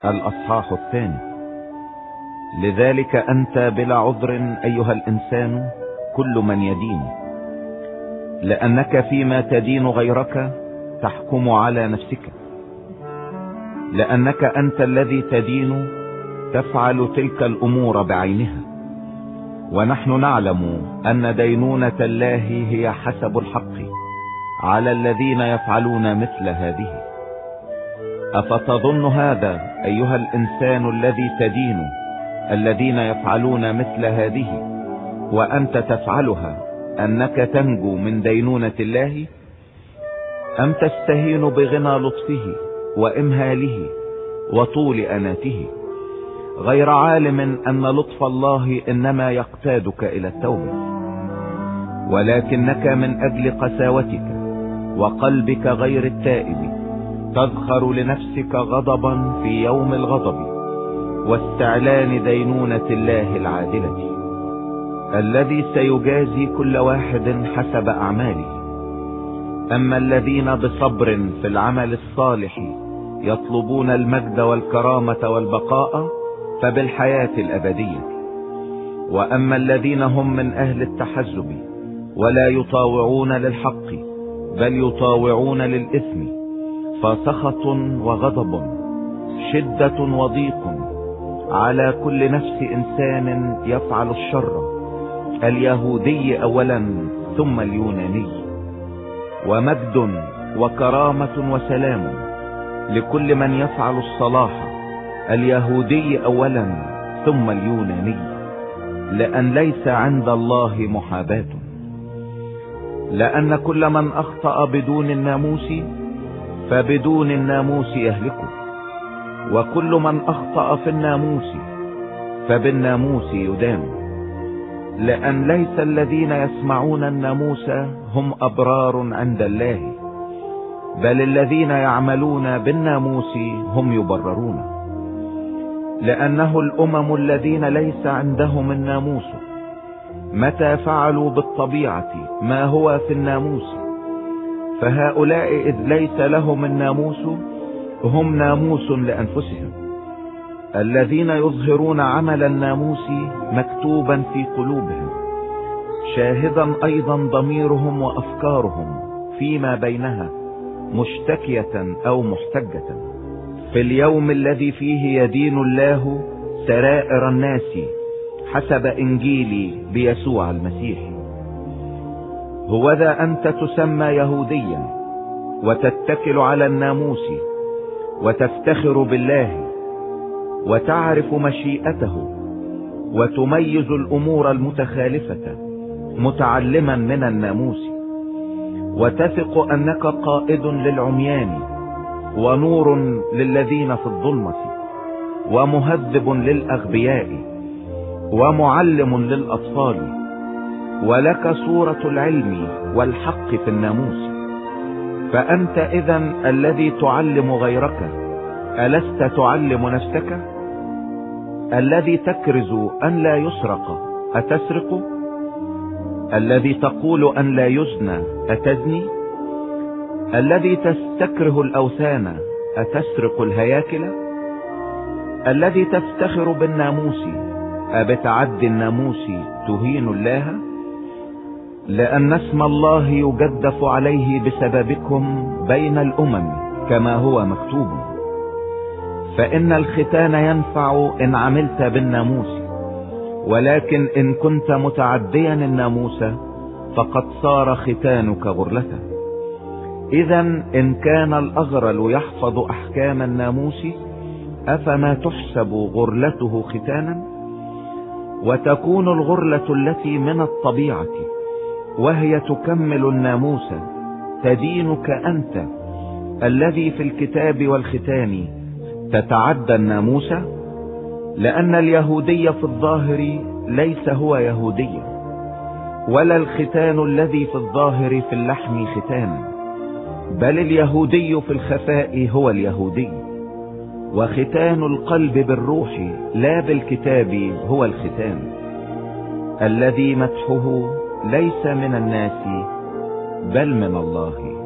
الأصحاح الثاني. لذلك أنت بلا عذر أيها الإنسان كل من يدين، لأنك فيما تدين غيرك تحكم على نفسك، لأنك أنت الذي تدين تفعل تلك الأمور بعينها. ونحن نعلم أن دينونة الله هي حسب الحق على الذين يفعلون مثل هذه. أفتظن هذا أيها الإنسان الذي تدين الذين يفعلون مثل هذه وأنت تفعلها أنك تنجو من دينونة الله؟ أم تستهين بغنى لطفه وإمهاله وطول أناته، غير عالم أن لطف الله إنما يقتادك إلى التوبة، ولكنك من أجل قساوتك وقلبك غير التائب تذخر لنفسك غضبا في يوم الغضب واستعلان دينونة الله العادلة، الذي سيجازي كل واحد حسب أعماله. أما الذين بصبر في العمل الصالح يطلبون المجد والكرامة والبقاء فبالحياة الأبدية. وأما الذين هم من أهل التحزب ولا يطاوعون للحق بل يطاوعون للإثم فسخط وغضب شدة وضيق على كل نفس إنسان يفعل الشر، اليهودي أولا ثم اليوناني، ومجد وكرامة وسلام لكل من يفعل الصلاح، اليهودي أولا ثم اليوناني، لأن ليس عند الله محاباة. لأن كل من أخطأ بدون الناموس فبدون الناموس يهلكه، وكل من أخطأ في الناموس فبالناموس يدان. لأن ليس الذين يسمعون الناموس هم أبرار عند الله، بل الذين يعملون بالناموس هم يبررون. لأنه الأمم الذين ليس عندهم الناموس متى فعلوا بالطبيعة ما هو في الناموس فهؤلاء إذ ليس لهم الناموس هم ناموس لأنفسهم، الذين يظهرون عمل الناموس مكتوبا في قلوبهم، شاهدا أيضا ضميرهم وأفكارهم فيما بينها مشتكية أو محتجة في اليوم الذي فيه يدين الله سرائر الناس حسب إنجيل بيسوع المسيح. هوذا أنت تسمى يهوديا وتتكل على الناموس وتفتخر بالله وتعرف مشيئته وتميز الأمور المتخالفة متعلما من الناموس، وتثق أنك قائد للعميان ونور للذين في الظلمة ومهذب للأغبياء ومعلم للأطفال، ولك صورة العلم والحق في الناموس. فأنت إذن الذي تعلم غيرك ألست تعلم نفسك؟ الذي تكرز أن لا يسرق أتسرق؟ الذي تقول أن لا يزنى أتزني؟ الذي تستكره الأوثان أتسرق الهياكل؟ الذي تفتخر بالناموس أبتعدي الناموس تهين الله؟ لأن اسم الله يجدف عليه بسببكم بين الأمم كما هو مكتوب. فإن الختان ينفع إن عملت بالناموس، ولكن إن كنت متعديا الناموس فقد صار ختانك غرلة. إذن إن كان الأغرل يحفظ أحكام الناموس أفما تحسب غرلته ختانا؟ وتكون الغرلة التي من الطبيعة وهي تكمل الناموس تدينك أنت الذي في الكتاب والختان تتعدى الناموس. لأن اليهودي في الظاهر ليس هو يهودي، ولا الختان الذي في الظاهر في اللحم ختان، بل اليهودي في الخفاء هو اليهودي. وختان القلب بالروح لا بالكتاب هو الختان، الذي مدحه ليس من الناس بل من الله.